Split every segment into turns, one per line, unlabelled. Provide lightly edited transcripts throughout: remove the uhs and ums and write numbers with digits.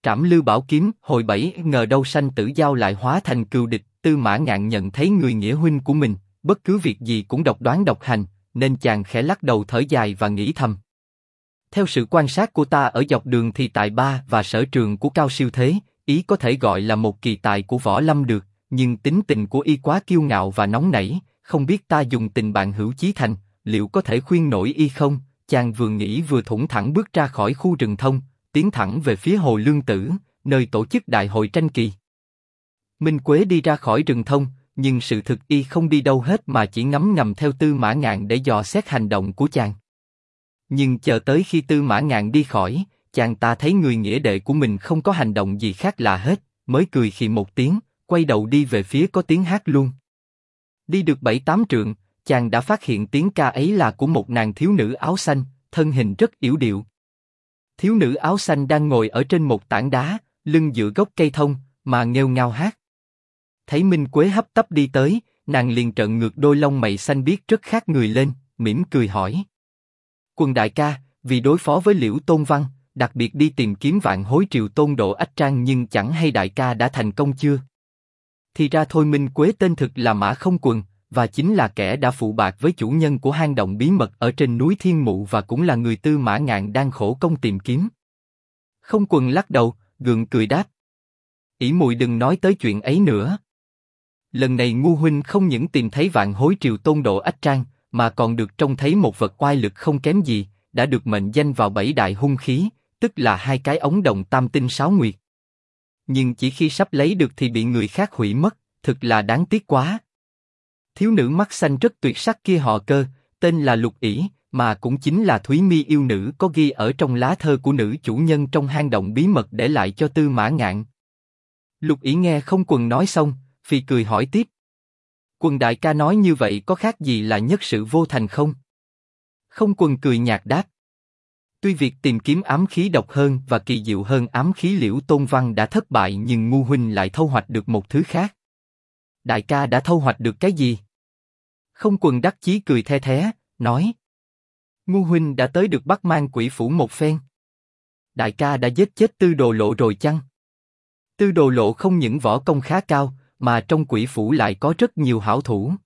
Trảm Lưu Bảo Kiếm. Hồi 7 ngờ đâu sanh tử giao lại hóa thành cừu địch. Tư Mã Ngạn nhận thấy người nghĩa huynh của mình, bất cứ việc gì cũng độc đoán độc hành, nên chàng khẽ lắc đầu thở dài và nghĩ thầm. Theo sự quan sát của ta ở dọc đường thì tài ba và sở trường của Cao Siêu Thế, ý có thể gọi là một kỳ tài của võ lâm được, nhưng tính tình của y quá kiêu ngạo và nóng nảy, không biết ta dùng tình bạn hữu chí thành, liệu có thể khuyên nổi y không? Chàng vừa nghĩ vừa thủng thẳng bước ra khỏi khu rừng thông, tiến thẳng về phía Hồ Lương Tử, nơi tổ chức đại hội tranh kỳ. Minh Quế đi ra khỏi rừng thông, nhưng sự thực y không đi đâu hết mà chỉ ngấm ngầm theo Tư Mã Ngạn để dò xét hành động của chàng. Nhưng chờ tới khi Tư Mã Ngạn đi khỏi, chàng ta thấy người nghĩa đệ của mình không có hành động gì khác lạ hết, mới cười khì một tiếng, quay đầu đi về phía có tiếng hát luôn. Đi được 7-8 trượng, chàng đã phát hiện tiếng ca ấy là của một nàng thiếu nữ áo xanh, thân hình rất yểu điệu. Thiếu nữ áo xanh đang ngồi ở trên một tảng đá, lưng dựa gốc cây thông, mà nghêu ngao hát. Thấy Minh Quế hấp tấp đi tới, nàng liền trợn ngược đôi lông mày xanh biếc rất khác người lên, mỉm cười hỏi. Quần đại ca, vì đối phó với Liễu Tôn Văn, đặc biệt đi tìm kiếm Vạn Hối Triều Tôn Độ Ách Trang, nhưng chẳng hay đại ca đã thành công chưa? Thì ra thôi Minh Quế tên thực là Mã Không Quần, và chính là kẻ đã phụ bạc với chủ nhân của hang động bí mật ở trên núi Thiên Mụ và cũng là người Tư Mã Ngạn đang khổ công tìm kiếm. Không Quần lắc đầu, gượng cười đáp. Ỷ muội đừng nói tới chuyện ấy nữa. Lần này Ngu huynh không những tìm thấy Vạn Hối Triều Tôn Độ Ách Trang, mà còn được trông thấy một vật oai lực không kém gì, đã được mệnh danh vào 7 đại hung khí, tức là 2 cái ống đồng tam tinh 6 nguyệt. Nhưng chỉ khi sắp lấy được thì bị người khác hủy mất, thực là đáng tiếc quá. Thiếu nữ mắt xanh rất tuyệt sắc kia họ Cơ, tên là Lục Ỷ, mà cũng chính là Thúy Mi yêu nữ có ghi ở trong lá thơ của nữ chủ nhân trong hang động bí mật để lại cho Tư Mã Ngạn. Lục Ỷ nghe Không Quần nói xong, phì cười hỏi tiếp. Quần đại ca nói như vậy có khác gì là nhất sự vô thành không? Không Quần cười nhạt đáp. Tuy việc tìm kiếm ám khí độc hơn và kỳ diệu hơn ám khí Liễu Tôn Văn đã thất bại, nhưng Ngu huynh lại thu hoạch được một thứ khác. Đại ca đã thu hoạch được cái gì? Không Quần đắc chí cười the thé, nói. Ngu huynh đã tới được Bắc Mang Quỷ Phủ một phen. Đại ca đã giết chết Tư Đồ Lộ rồi chăng? Tư Đồ Lộ không những võ công khá cao, mà trong Quỷ Phủ lại có rất nhiều hảo thủ.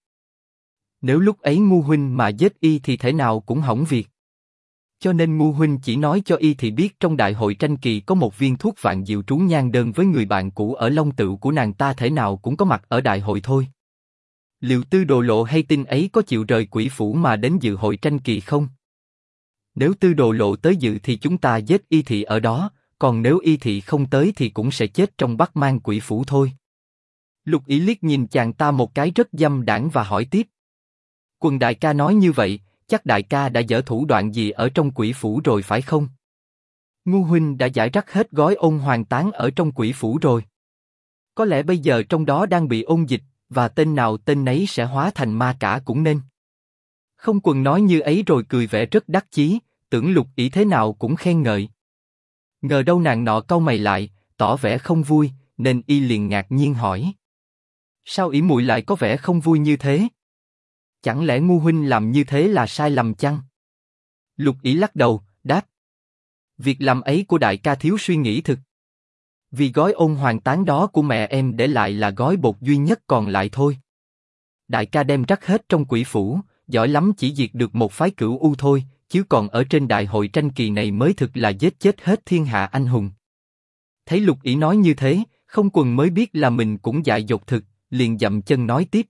Nếu lúc ấy Ngu huynh mà giết y thì thể nào cũng hỏng việc. Cho nên Ngu huynh chỉ nói cho y thì biết trong đại hội tranh kỳ có một viên thuốc vạn diệu trú nhan đơn với người bạn cũ ở Long Tựu của nàng ta thể nào cũng có mặt ở đại hội thôi. Liệu Tư Đồ Lộ hay tin ấy có chịu rời Quỷ Phủ mà đến dự hội tranh kỳ không? Nếu Tư Đồ Lộ tới dự thì chúng ta giết y thị ở đó, còn nếu y thị không tới thì cũng sẽ chết trong Bắc Mang Quỷ Phủ thôi. Lục Ỷ liếc nhìn chàng ta một cái rất dâm đãng và hỏi tiếp. Quần đại ca nói như vậy, chắc đại ca đã dở thủ đoạn gì ở trong Quỷ Phủ rồi phải không? Ngu huynh đã giải rắc hết gói ôn hoàng tán ở trong Quỷ Phủ rồi. Có lẽ bây giờ trong đó đang bị ôn dịch, và tên nào tên nấy sẽ hóa thành ma cả cũng nên. Không Quần nói như ấy rồi cười vẻ rất đắc chí, tưởng Lục Ỷ thế nào cũng khen ngợi. Ngờ đâu nàng nọ cau mày lại, tỏ vẻ không vui, nên y liền ngạc nhiên hỏi. Sao Ỷ muội lại có vẻ không vui như thế? Chẳng lẽ Ngu huynh làm như thế là sai lầm chăng? Lục Ỷ lắc đầu, đáp. Việc làm ấy của đại ca thiếu suy nghĩ thực. Vì gói ôn hoàng tán đó của mẹ em để lại là gói bột duy nhất còn lại thôi. Đại ca đem rắc hết trong Quỷ Phủ, giỏi lắm chỉ diệt được một phái Cửu U thôi, chứ còn ở trên đại hội tranh kỳ này mới thực là giết chết hết thiên hạ anh hùng. Thấy Lục Ỷ nói như thế, Không Quần mới biết là mình cũng dại dột thực, liền dậm chân nói tiếp.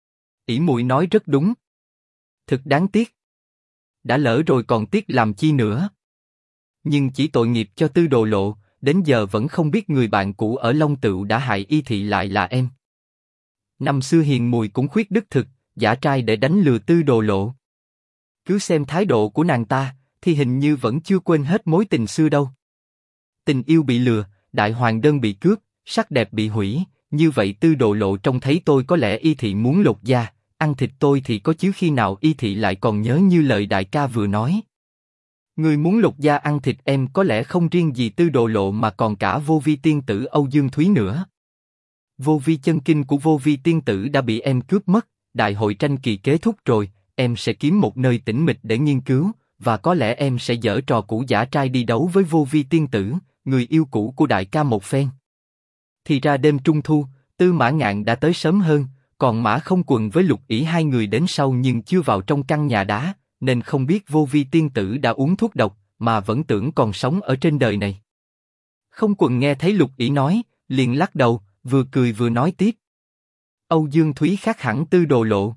Ỷ muội nói rất đúng. Thực đáng tiếc. Đã lỡ rồi còn tiếc làm chi nữa. Nhưng chỉ tội nghiệp cho Tư Đồ Lộ, đến giờ vẫn không biết người bạn cũ ở Long Tựu đã hại y thị lại là em. Năm xưa hiền muội cũng khuyết đức thực, giả trai để đánh lừa Tư Đồ Lộ. Cứ xem thái độ của nàng ta, thì hình như vẫn chưa quên hết mối tình xưa đâu. Tình yêu bị lừa, đại hoàng đơn bị cướp, sắc đẹp bị hủy, như vậy Tư Đồ Lộ trông thấy tôi có lẽ y thị muốn lột da, ăn thịt tôi thì có chứ khi nào y thị lại còn nhớ như lời đại ca vừa nói. Người muốn lột da ăn thịt em có lẽ không riêng gì Tư Đồ Lộ mà còn cả Vô Vi tiên tử Âu Dương Thúy nữa. Vô Vi chân kinh của Vô Vi tiên tử đã bị em cướp mất, đại hội tranh kỳ kết thúc rồi, em sẽ kiếm một nơi tĩnh mịch để nghiên cứu, và có lẽ em sẽ giở trò cũ giả trai đi đấu với Vô Vi tiên tử, người yêu cũ của đại ca một phen. Thì ra đêm trung thu, Tư Mã Ngạn đã tới sớm hơn, còn Mã Không Quần với Lục Ỷ hai người đến sau nhưng chưa vào trong căn nhà đá, nên không biết Vô Vi tiên tử đã uống thuốc độc, mà vẫn tưởng còn sống ở trên đời này. Không Quần nghe thấy Lục Ỷ nói, liền lắc đầu, vừa cười vừa nói tiếp. Âu Dương Thúy khác hẳn Tư Đồ Lộ.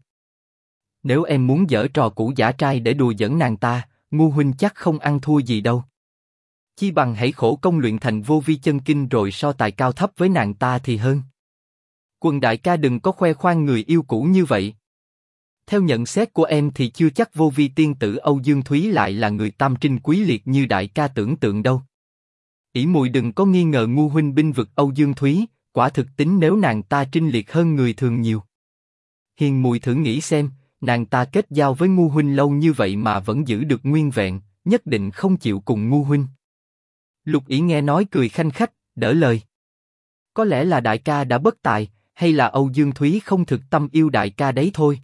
Nếu em muốn giở trò cũ giả trai để đùa giỡn nàng ta, Ngu huynh chắc không ăn thua gì đâu. Chi bằng hãy khổ công luyện thành Vô Vi chân kinh rồi so tài cao thấp với nàng ta thì hơn. Quần đại ca đừng có khoe khoang người yêu cũ như vậy. Theo nhận xét của em thì chưa chắc Vô Vi tiên tử Âu Dương Thúy lại là người tam trinh quý liệt như đại ca tưởng tượng đâu. Ỷ muội đừng có nghi ngờ Ngu huynh binh vực Âu Dương Thúy, quả thực tính nếu nàng ta trinh liệt hơn người thường nhiều. Hiền muội thử nghĩ xem, nàng ta kết giao với Ngu huynh lâu như vậy mà vẫn giữ được nguyên vẹn, nhất định không chịu cùng Ngu huynh. Lục Ỷ nghe nói cười khanh khách, đỡ lời. Có lẽ là đại ca đã bất tài, hay là Âu Dương Thúy không thực tâm yêu đại ca đấy thôi.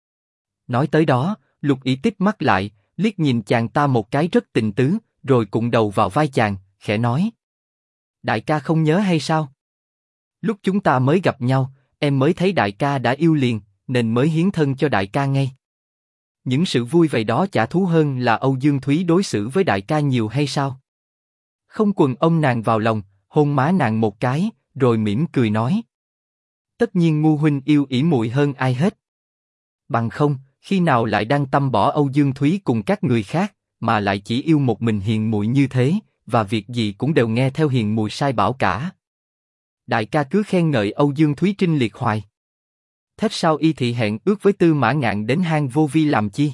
Nói tới đó, Lục Ỷ tích mắt lại, liếc nhìn chàng ta một cái rất tình tứ, rồi cụng đầu vào vai chàng, khẽ nói. Đại ca không nhớ hay sao? Lúc chúng ta mới gặp nhau, em mới thấy đại ca đã yêu liền, nên mới hiến thân cho đại ca ngay. Những sự vui vậy đó chả thú hơn là Âu Dương Thúy đối xử với đại ca nhiều hay sao? Không Quần ôm nàng vào lòng, hôn má nàng một cái, rồi mỉm cười nói. Tất nhiên Ngu huynh yêu Ỷ muội hơn ai hết. Bằng không, khi nào lại đang tâm bỏ Âu Dương Thúy cùng các người khác, mà lại chỉ yêu một mình hiền muội như thế, và việc gì cũng đều nghe theo hiền muội sai bảo cả. Đại ca cứ khen ngợi Âu Dương Thúy trinh liệt hoài. Thế sao y thị hẹn ước với Tư Mã Ngạn đến hang Vô Vi làm chi?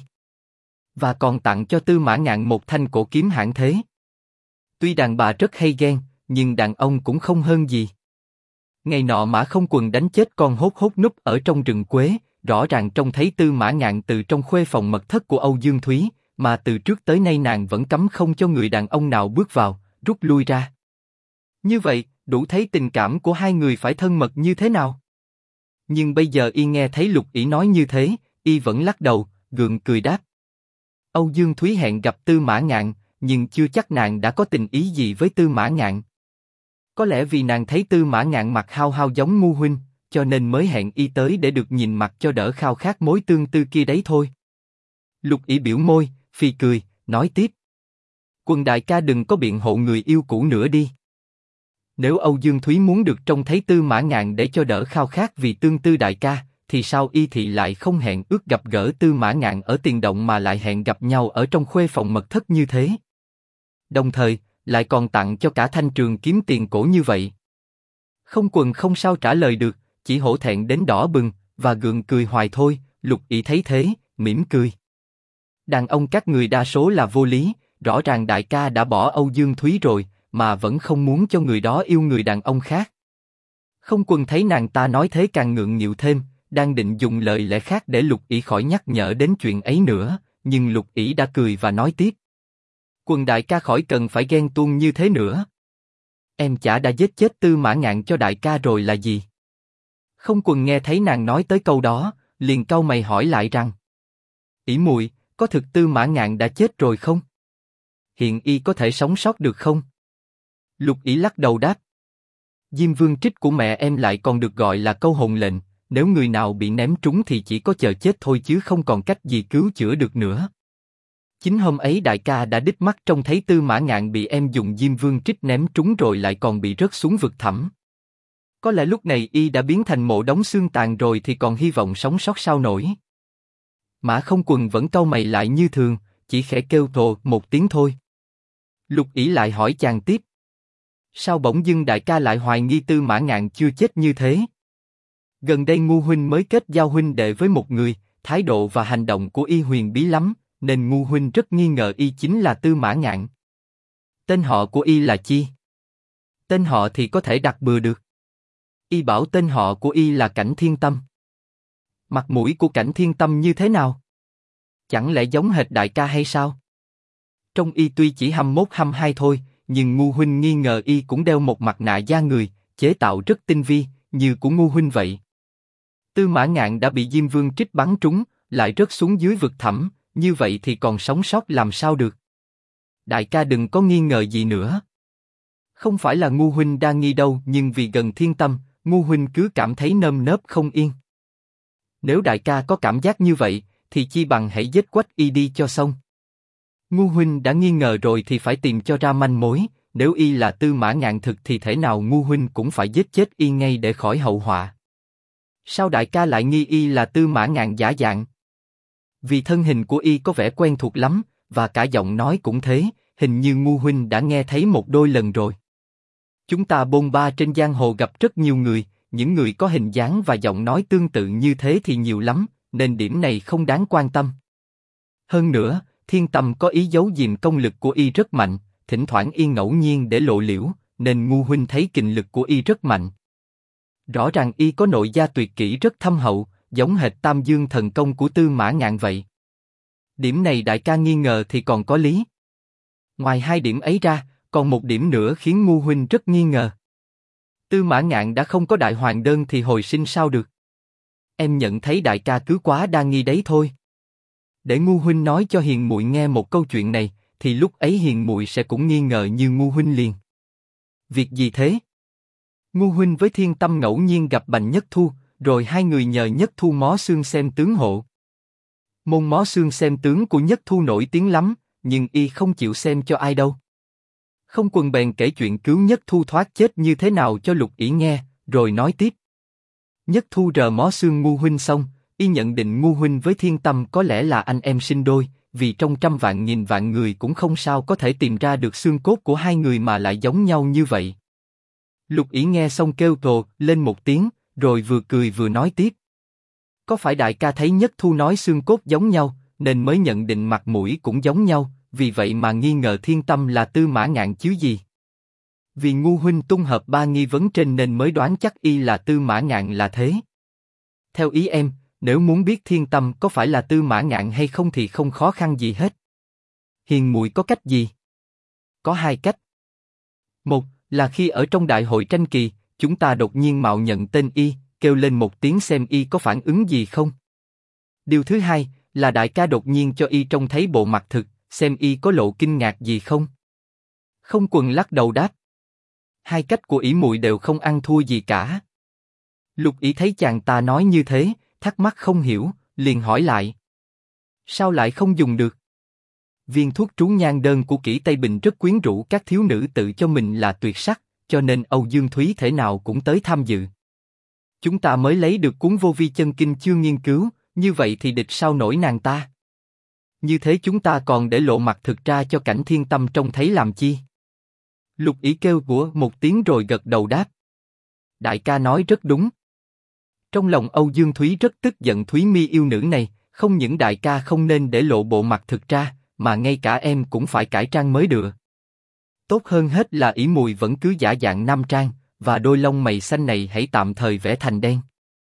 Và còn tặng cho Tư Mã Ngạn một thanh cổ kiếm hạng thế. Tuy đàn bà rất hay ghen, nhưng đàn ông cũng không hơn gì. Ngày nọ Mã Không Quần đánh chết con hốt hốt núp ở trong rừng quế, rõ ràng trông thấy Tư Mã Ngạn từ trong khuê phòng mật thất của Âu Dương Thúy, mà từ trước tới nay nàng vẫn cấm không cho người đàn ông nào bước vào, rút lui ra. Như vậy, đủ thấy tình cảm của hai người phải thân mật như thế nào. Nhưng bây giờ y nghe thấy Lục Ỷ nói như thế, y vẫn lắc đầu, gượng cười đáp. Âu Dương Thúy hẹn gặp Tư Mã Ngạn, nhưng chưa chắc nàng đã có tình ý gì với Tư Mã Ngạn. Có lẽ vì nàng thấy Tư Mã Ngạn mặt hao hao giống Ngu huynh, cho nên mới hẹn y tới để được nhìn mặt cho đỡ khao khát mối tương tư kia đấy thôi. Lục Ỷ biểu môi, phì cười, nói tiếp. Quần đại ca đừng có biện hộ người yêu cũ nữa đi. Nếu Âu Dương Thúy muốn được trông thấy Tư Mã Ngạn để cho đỡ khao khát vì tương tư đại ca, thì sao y thị lại không hẹn ước gặp gỡ Tư Mã Ngạn ở tiền động mà lại hẹn gặp nhau ở trong khuê phòng mật thất như thế? Đồng thời, lại còn tặng cho cả thanh trường kiếm tiền cổ như vậy. Không Quần không sao trả lời được, chỉ hổ thẹn đến đỏ bừng, và gượng cười hoài thôi. Lục Ỷ thấy thế, mỉm cười. Đàn ông các người đa số là vô lý, rõ ràng đại ca đã bỏ Âu Dương Thúy rồi, mà vẫn không muốn cho người đó yêu người đàn ông khác. Không Quần thấy nàng ta nói thế càng ngượng nghịu thêm, đang định dùng lời lẽ khác để Lục Ỷ khỏi nhắc nhở đến chuyện ấy nữa, nhưng Lục Ỷ đã cười và nói tiếp. Quần đại ca khỏi cần phải ghen tuông như thế nữa. Em chả đã giết chết Tư Mã Ngạn cho đại ca rồi là gì? Không Quần nghe thấy nàng nói tới câu đó, liền cau mày hỏi lại rằng. Ỷ muội, có thực Tư Mã Ngạn đã chết rồi không? Hiện y có thể sống sót được không? Lục Ỷ lắc đầu đáp. Diêm Vương Trích của mẹ em lại còn được gọi là câu hồn lệnh, nếu người nào bị ném trúng thì chỉ có chờ chết thôi chứ không còn cách gì cứu chữa được nữa. Chính hôm ấy đại ca đã đích mắt trông thấy Tư Mã Ngạn bị em dùng Diêm Vương Trích ném trúng rồi lại còn bị rớt xuống vực thẳm. Có lẽ lúc này y đã biến thành mộ đống xương tàn rồi thì còn hy vọng sống sót sao nổi. Mã Không Quần vẫn cau mày lại như thường, chỉ khẽ kêu thồ một tiếng thôi. Lục Ỷ lại hỏi chàng tiếp. Sao bỗng dưng đại ca lại hoài nghi Tư Mã Ngạn chưa chết như thế? Gần đây Ngu huynh mới kết giao huynh đệ với một người, thái độ và hành động của y huyền bí lắm, nên Ngu huynh rất nghi ngờ y chính là Tư Mã Ngạn. Tên họ của y là chi? Tên họ thì có thể đặt bừa được. Y bảo tên họ của y là Cảnh Thiên Tâm. Mặt mũi của Cảnh Thiên Tâm như thế nào? Chẳng lẽ giống hệt đại ca hay sao? Trong y tuy chỉ 21-22 thôi, nhưng Ngu huynh nghi ngờ y cũng đeo một mặt nạ da người, chế tạo rất tinh vi, như của Ngu huynh vậy. Tư Mã Ngạn đã bị Diêm Vương Trích bắn trúng, lại rớt xuống dưới vực thẳm, như vậy thì còn sống sót làm sao được? Đại ca đừng có nghi ngờ gì nữa. Không phải là Ngu huynh đa nghi đâu, nhưng vì gần Thiên Tâm, Ngu huynh cứ cảm thấy nơm nớp không yên. Nếu đại ca có cảm giác như vậy, thì chi bằng hãy giết Quách Y đi cho xong. Ngu huynh đã nghi ngờ rồi thì phải tìm cho ra manh mối, nếu Y là Tư Mã Ngạn thực thì thể nào Ngu huynh cũng phải giết chết Y ngay để khỏi hậu họa. Sao đại ca lại nghi Y là Tư Mã Ngạn giả dạng? Vì thân hình của Y có vẻ quen thuộc lắm, và cả giọng nói cũng thế, hình như Ngu huynh đã nghe thấy một đôi lần rồi. Chúng ta bôn ba trên giang hồ gặp rất nhiều người, những người có hình dáng và giọng nói tương tự như thế thì nhiều lắm, nên điểm này không đáng quan tâm. Hơn nữa, Thiên Tâm có ý giấu giếm công lực của Y rất mạnh, thỉnh thoảng Y ngẫu nhiên để lộ liễu, nên Ngu huynh thấy kình lực của Y rất mạnh. Rõ ràng Y có nội gia tuyệt kỹ rất thâm hậu, giống hệt Tam Dương thần công của Tư Mã Ngạn vậy. Điểm này đại ca nghi ngờ thì còn có lý. Ngoài hai điểm ấy ra, còn một điểm nữa khiến Ngu huynh rất nghi ngờ. Tư Mã Ngạn đã không có đại hoàng đơn thì hồi sinh sao được? Em nhận thấy đại ca cứ quá đa nghi đấy thôi. Để Ngu huynh nói cho hiền muội nghe một câu chuyện này, thì lúc ấy hiền muội sẽ cũng nghi ngờ như Ngu huynh liền. Việc gì thế? Ngu huynh với Thiên Tâm ngẫu nhiên gặp Bành Nhất Thu, rồi hai người nhờ Nhất Thu mó xương xem tướng hộ. Môn mó xương xem tướng của Nhất Thu nổi tiếng lắm, nhưng Y không chịu xem cho ai đâu. Không Quần bèn kể chuyện cứu Nhất Thu thoát chết như thế nào cho Lục Ỷ nghe, rồi nói tiếp. Nhất Thu rờ mó xương Ngu huynh xong, Y nhận định Ngu huynh với Thiên Tâm có lẽ là anh em sinh đôi, vì trong trăm vạn nghìn vạn người cũng không sao có thể tìm ra được xương cốt của hai người mà lại giống nhau như vậy. Lục Ỷ nghe xong kêu rồ lên một tiếng, rồi vừa cười vừa nói tiếp. Có phải đại ca thấy Nhất Thu nói xương cốt giống nhau, nên mới nhận định mặt mũi cũng giống nhau, vì vậy mà nghi ngờ Thiên Tâm là Tư Mã Ngạn chứ gì? Vì Ngu huynh tung hợp ba nghi vấn trên nên mới đoán chắc Y là Tư Mã Ngạn là thế. Theo ý em, nếu muốn biết Thiên Tâm có phải là Tư Mã Ngạn hay không thì không khó khăn gì hết. Hiền muội có cách gì? Có hai cách. Một là khi ở trong đại hội tranh kỳ, chúng ta đột nhiên mạo nhận tên Y, kêu lên một tiếng xem Y có phản ứng gì không. Điều thứ hai là đại ca đột nhiên cho Y trông thấy bộ mặt thực, xem Y có lộ kinh ngạc gì không. Không Quần lắc đầu đáp. Hai cách của ỷ muội đều không ăn thua gì cả. Lục Ỷ thấy chàng ta nói như thế, thắc mắc không hiểu, liền hỏi lại. Sao lại không dùng được? Viên thuốc trú nhan đơn của Kỷ Tây Bình rất quyến rũ các thiếu nữ tự cho mình là tuyệt sắc, cho nên Âu Dương Thúy thể nào cũng tới tham dự. Chúng ta mới lấy được cuốn Vô Vi Chân Kinh chưa nghiên cứu, như vậy thì địch sao nổi nàng ta? Như thế chúng ta còn để lộ mặt thực ra cho Cảnh Thiên Tâm trông thấy làm chi? Lục Ỷ kêu của một tiếng rồi gật đầu đáp. Đại ca nói rất đúng. Trong lòng Âu Dương Thúy rất tức giận Thúy Mi yêu nữ này, không những đại ca không nên để lộ bộ mặt thực ra, mà ngay cả em cũng phải cải trang mới được. Tốt hơn hết là ỷ muội vẫn cứ giả dạng nam trang, và đôi lông mày xanh này hãy tạm thời vẽ thành đen.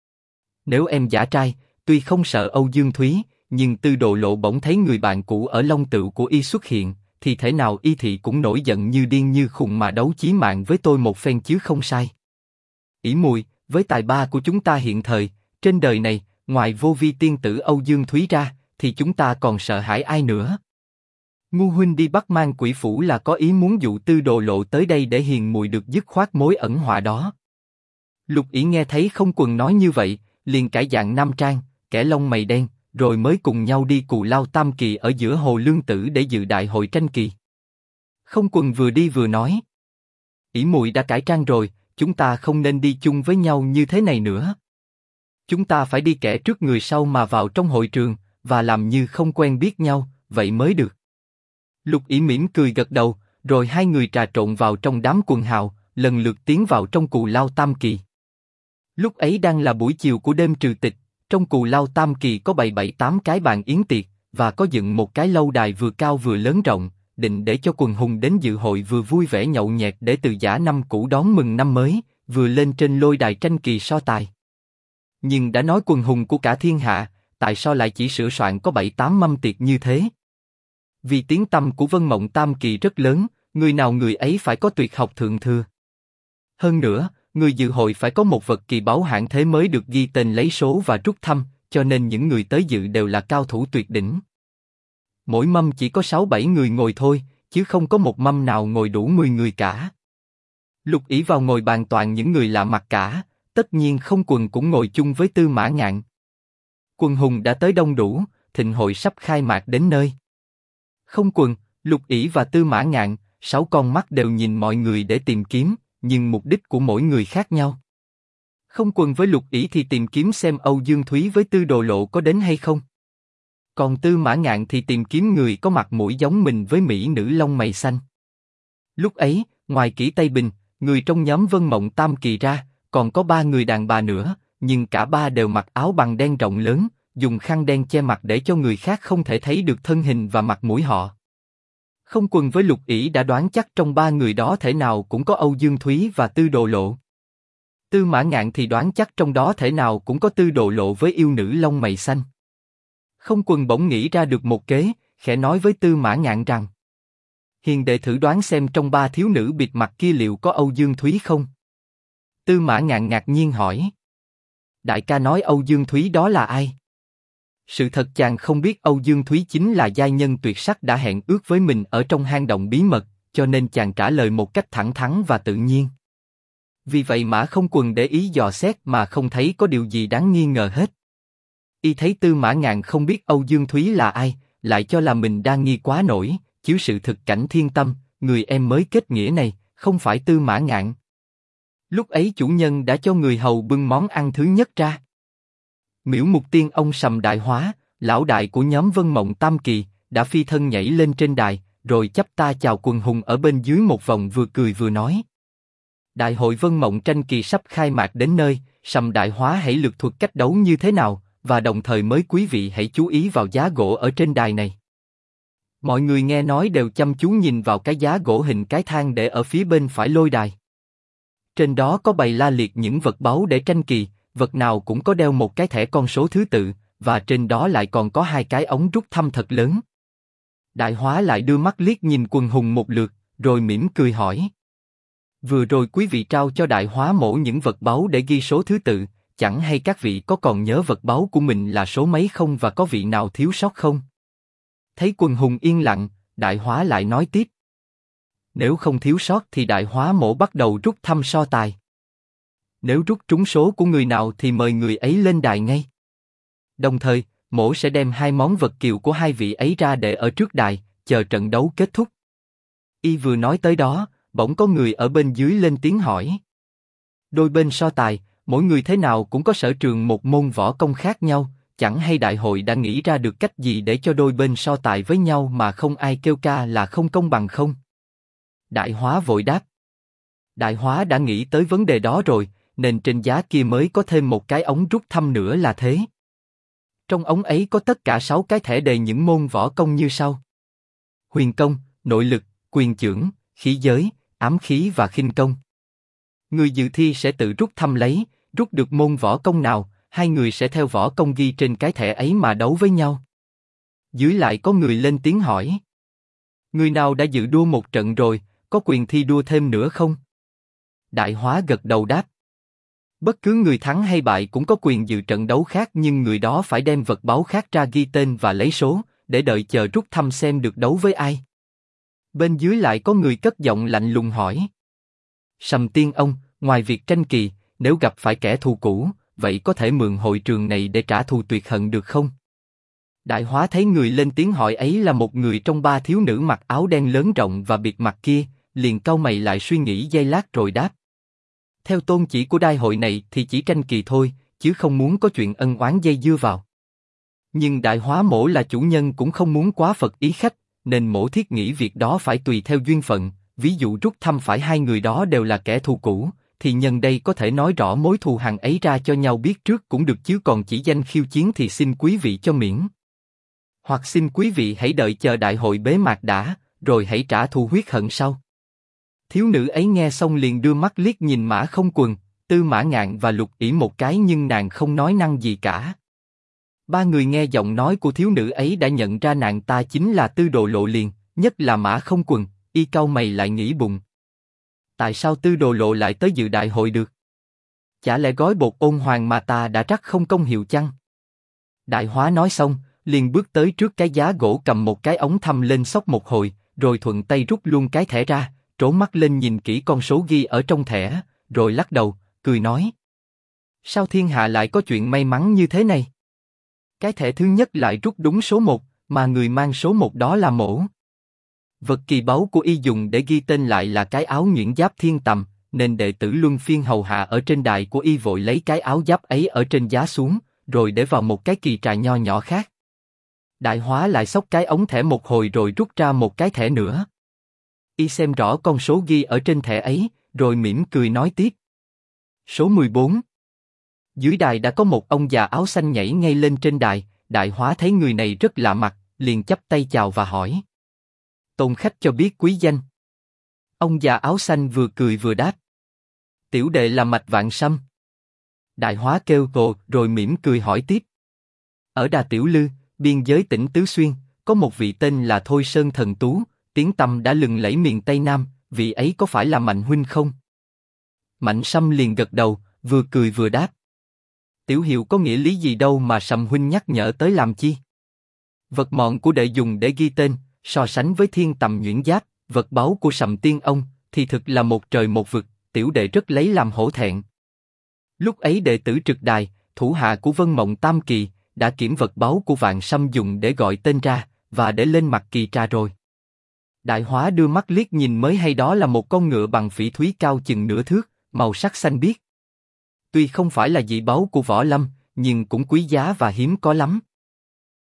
Nếu em giả trai, tuy không sợ Âu Dương Thúy, nhưng Tư Đồ Lộ bỗng thấy người bạn cũ ở Long Tựu của Y xuất hiện, thì thể nào Y thị cũng nổi giận như điên như khùng mà đấu chí mạng với tôi một phen chứ không sai. ỷ muội, với tài ba của chúng ta hiện thời, trên đời này, ngoài Vô Vi tiên tử Âu Dương Thúy ra, thì chúng ta còn sợ hãi ai nữa? Ngu huynh đi Bắc Mang Quỷ Phủ là có ý muốn dụ Tư Đồ Lộ tới đây để hiền muội được dứt khoát mối ẩn họa đó. Lục Ỷ nghe thấy Không Quần nói như vậy, liền cải dạng nam trang, kẻ lông mày đen, rồi mới cùng nhau đi Cù Lao Tam Kỳ ở giữa Hồ Lương Tử để dự đại hội tranh kỳ. Không Quần vừa đi vừa nói. ỷ muội đã cải trang rồi, chúng ta không nên đi chung với nhau như thế này nữa. Chúng ta phải đi kẻ trước người sau mà vào trong hội trường, và làm như không quen biết nhau, vậy mới được. Lục Ỷ mỉm cười gật đầu, rồi hai người trà trộn vào trong đám quần hào, lần lượt tiến vào trong Cù Lao Tam Kỳ. Lúc ấy đang là buổi chiều của đêm trừ tịch, trong Cù Lao Tam Kỳ có bày 7-8 cái bàn yến tiệc, và có dựng một cái lâu đài vừa cao vừa lớn rộng, định để cho quần hùng đến dự hội vừa vui vẻ nhậu nhẹt để từ giã năm cũ đón mừng năm mới, vừa lên trên lôi đài tranh kỳ so tài. Nhưng đã nói quần hùng của cả thiên hạ, tại sao lại chỉ sửa soạn có 7-8 mâm tiệc như thế? Vì tiếng tăm của Vân Mộng Tam Kỳ rất lớn, người nào người ấy phải có tuyệt học thượng thừa. Hơn nữa, người dự hội phải có một vật kỳ báu hạng thế mới được ghi tên lấy số và rút thăm, cho nên những người tới dự đều là cao thủ tuyệt đỉnh. Mỗi mâm chỉ có 6-7 người ngồi thôi, chứ không có một mâm nào ngồi đủ 10 người cả. Lục ỷ vào ngồi bàn toàn những người lạ mặt cả, tất nhiên Không Quần cũng ngồi chung với Tư Mã Ngạn. Quần hùng đã tới đông đủ, thịnh hội sắp khai mạc đến nơi. Không Quần, Lục ỷ và Tư Mã Ngạn, 6 con mắt đều nhìn mọi người để tìm kiếm, nhưng mục đích của mỗi người khác nhau. Không Quần với Lục ỷ thì tìm kiếm xem Âu Dương Thúy với Tư Đồ Lộ có đến hay không. Còn Tư Mã Ngạn thì tìm kiếm người có mặt mũi giống mình với mỹ nữ lông mày xanh. Lúc ấy, ngoài Kỷ Tây Bình, người trong nhóm Vân Mộng Tam Kỳ ra, còn có 3 người đàn bà nữa, nhưng cả ba đều mặc áo bằng đen rộng lớn, dùng khăn đen che mặt để cho người khác không thể thấy được thân hình và mặt mũi họ. Không Quần với Lục ỷ đã đoán chắc trong 3 người đó thể nào cũng có Âu Dương Thúy và Tư Đồ Lộ. Tư Mã Ngạn thì đoán chắc trong đó thể nào cũng có Tư Đồ Lộ với yêu nữ lông mày xanh. Không Quần bỗng nghĩ ra được một kế, khẽ nói với Tư Mã Ngạn rằng: Hiền đệ thử đoán xem trong 3 thiếu nữ bịt mặt kia liệu có Âu Dương Thúy không? Tư Mã Ngạn ngạc nhiên hỏi: Đại ca nói Âu Dương Thúy đó là ai? Sự thật chàng không biết Âu Dương Thúy chính là giai nhân tuyệt sắc đã hẹn ước với mình ở trong hang động bí mật, cho nên chàng trả lời một cách thẳng thắn và tự nhiên. Vì vậy mà Không Quần để ý dò xét mà không thấy có điều gì đáng nghi ngờ hết. Y thấy Tư Mã Ngạn không biết Âu Dương Thúy là ai, lại cho là mình đa nghi quá nổi, chiếu sự thực cảnh thiên tâm, người em mới kết nghĩa này, không phải Tư Mã Ngạn. Lúc ấy chủ nhân đã cho người hầu bưng món ăn thứ nhất ra. Miễu Mục Tiên ông Sầm Đại Hóa, lão đại của nhóm Vân Mộng Tam Kỳ, đã phi thân nhảy lên trên đài, rồi chắp ta chào quần hùng ở bên dưới một vòng vừa cười vừa nói: Đại hội Vân Mộng Tranh Kỳ sắp khai mạc đến nơi, Sầm Đại Hóa hãy lược thuật cách đấu như thế nào, và đồng thời mới quý vị hãy chú ý vào giá gỗ ở trên đài này. Mọi người nghe nói đều chăm chú nhìn vào cái giá gỗ hình cái thang để ở phía bên phải lôi đài. Trên đó có bày la liệt những vật báu để tranh kỳ, vật nào cũng có đeo một cái thẻ con số thứ tự, và trên đó lại còn có 2 cái ống rút thăm thật lớn. Đại Hóa lại đưa mắt liếc nhìn quần hùng một lượt, rồi mỉm cười hỏi: Vừa rồi quý vị trao cho Đại Hóa mổ những vật báu để ghi số thứ tự, chẳng hay các vị có còn nhớ vật báu của mình là số mấy không và có vị nào thiếu sót không? Thấy quần hùng yên lặng, Đại Hóa lại nói tiếp: Nếu không thiếu sót thì Đại Hóa mổ bắt đầu rút thăm so tài. Nếu rút trúng số của người nào thì mời người ấy lên đài ngay. Đồng thời, mổ sẽ đem 2 món vật kiều của 2 vị ấy ra để ở trước đài, chờ trận đấu kết thúc. Y vừa nói tới đó, bỗng có người ở bên dưới lên tiếng hỏi: Đôi bên so tài, mỗi người thế nào cũng có sở trường một môn võ công khác nhau, chẳng hay đại hội đã nghĩ ra được cách gì để cho đôi bên so tài với nhau mà không ai kêu ca là không công bằng không? Đại Hóa vội đáp: Đại Hóa đã nghĩ tới vấn đề đó rồi, nên trên giá kia mới có thêm một cái ống rút thăm nữa là thế. Trong ống ấy có tất cả 6 cái thẻ đề những môn võ công như sau: Huyền công, nội lực, quyền chưởng, khí giới, ám khí và khinh công. Người dự thi sẽ tự rút thăm lấy, rút được môn võ công nào, 2 người sẽ theo võ công ghi trên cái thẻ ấy mà đấu với nhau. Dưới lại có người lên tiếng hỏi: Người nào đã dự đua một trận rồi, có quyền thi đua thêm nữa không? Đại Hóa gật đầu đáp: Bất cứ người thắng hay bại cũng có quyền dự trận đấu khác, nhưng người đó phải đem vật báu khác ra ghi tên và lấy số, để đợi chờ rút thăm xem được đấu với ai. Bên dưới lại có người cất giọng lạnh lùng hỏi: Sầm Tiên ông, ngoài việc tranh kỳ, nếu gặp phải kẻ thù cũ, vậy có thể mượn hội trường này để trả thù tuyệt hận được không? Đại Hóa thấy người lên tiếng hỏi ấy là một người trong 3 thiếu nữ mặc áo đen lớn rộng và bịt mặt kia, liền cau mày lại suy nghĩ giây lát rồi đáp: Theo tôn chỉ của đại hội này thì chỉ tranh kỳ thôi, chứ không muốn có chuyện ân oán dây dưa vào. Nhưng Đại Hóa mổ là chủ nhân cũng không muốn quá phật ý khách, nên mổ thiết nghĩ việc đó phải tùy theo duyên phận. Ví dụ rút thăm phải 2 người đó đều là kẻ thù cũ, thì nhân đây có thể nói rõ mối thù hằn ấy ra cho nhau biết trước cũng được, chứ còn chỉ danh khiêu chiến thì xin quý vị cho miễn. Hoặc xin quý vị hãy đợi chờ đại hội bế mạc đã, rồi hãy trả thù huyết hận sau. Thiếu nữ ấy nghe xong liền đưa mắt liếc nhìn Mã Không Quần, Tư Mã Ngạn và Lục ỷ một cái, nhưng nàng không nói năng gì cả. 3 người nghe giọng nói của thiếu nữ ấy đã nhận ra nàng ta chính là Tư Đồ Lộ liền, nhất là Mã Không Quần. Y cau mày lại nghĩ bụng: Tại sao Tư Đồ Lộ lại tới dự đại hội được? Chả lẽ gói bột ôn hoàng mà ta đã rắc không công hiệu chăng? Đại Hóa nói xong, liền bước tới trước cái giá gỗ cầm một cái ống thăm lên xốc một hồi, rồi thuận tay rút luôn cái thẻ ra, trố mắt lên nhìn kỹ con số ghi ở trong thẻ, rồi lắc đầu, cười nói. Sao thiên hạ lại có chuyện may mắn như thế này? Cái thẻ thứ nhất lại rút đúng số 1, mà người mang số 1 đó là mỗ. Vật kỳ báu của y dùng để ghi tên lại là cái áo nhuyễn giáp thiên tầm, nên đệ tử luân phiên hầu hạ ở trên đài của y vội lấy cái áo giáp ấy ở trên giá xuống, rồi để vào một cái kỳ trà nho nhỏ khác. Đại Hóa lại xốc cái ống thẻ một hồi rồi rút ra một cái thẻ nữa. Y xem rõ con số ghi ở trên thẻ ấy, rồi mỉm cười nói tiếp. Số 14. Dưới đài đã có một ông già áo xanh nhảy ngay lên trên đài, Đại Hóa thấy người này rất lạ mặt, liền chắp tay chào và hỏi. Tôn khách cho biết quý danh. Ông già áo xanh vừa cười vừa đáp. Tiểu đệ là Mạch Vạn Sâm. Đại Hóa kêu gồ rồi mỉm cười hỏi tiếp. Ở Đà Tiểu Lư, biên giới tỉnh Tứ Xuyên, có một vị tên là Thôi Sơn Thần Tú, tiếng tăm đã lừng lẫy miền Tây Nam, vị ấy có phải là Mạnh huynh không? Mạnh Sâm liền gật đầu, vừa cười vừa đáp. Tiểu hiệu có nghĩa lý gì đâu mà Sâm huynh nhắc nhở tới làm chi? Vật mọn của đệ dùng để ghi tên, so sánh với thiên tầm nhuyễn giáp, vật báu của Sầm tiên ông, thì thực là một trời một vực, tiểu đệ rất lấy làm hổ thẹn. Lúc ấy đệ tử trực đài, thủ hạ của Vân Mộng Tam Kỳ, đã kiểm vật báu của Vạn Sâm dùng để gọi tên ra, và để lên mặt kỳ trà rồi. Đại Hóa đưa mắt liếc nhìn mới hay đó là một con ngựa bằng phỉ thúy cao chừng nửa thước, màu sắc xanh biếc. Tuy không phải là dị báu của võ lâm, nhưng cũng quý giá và hiếm có lắm.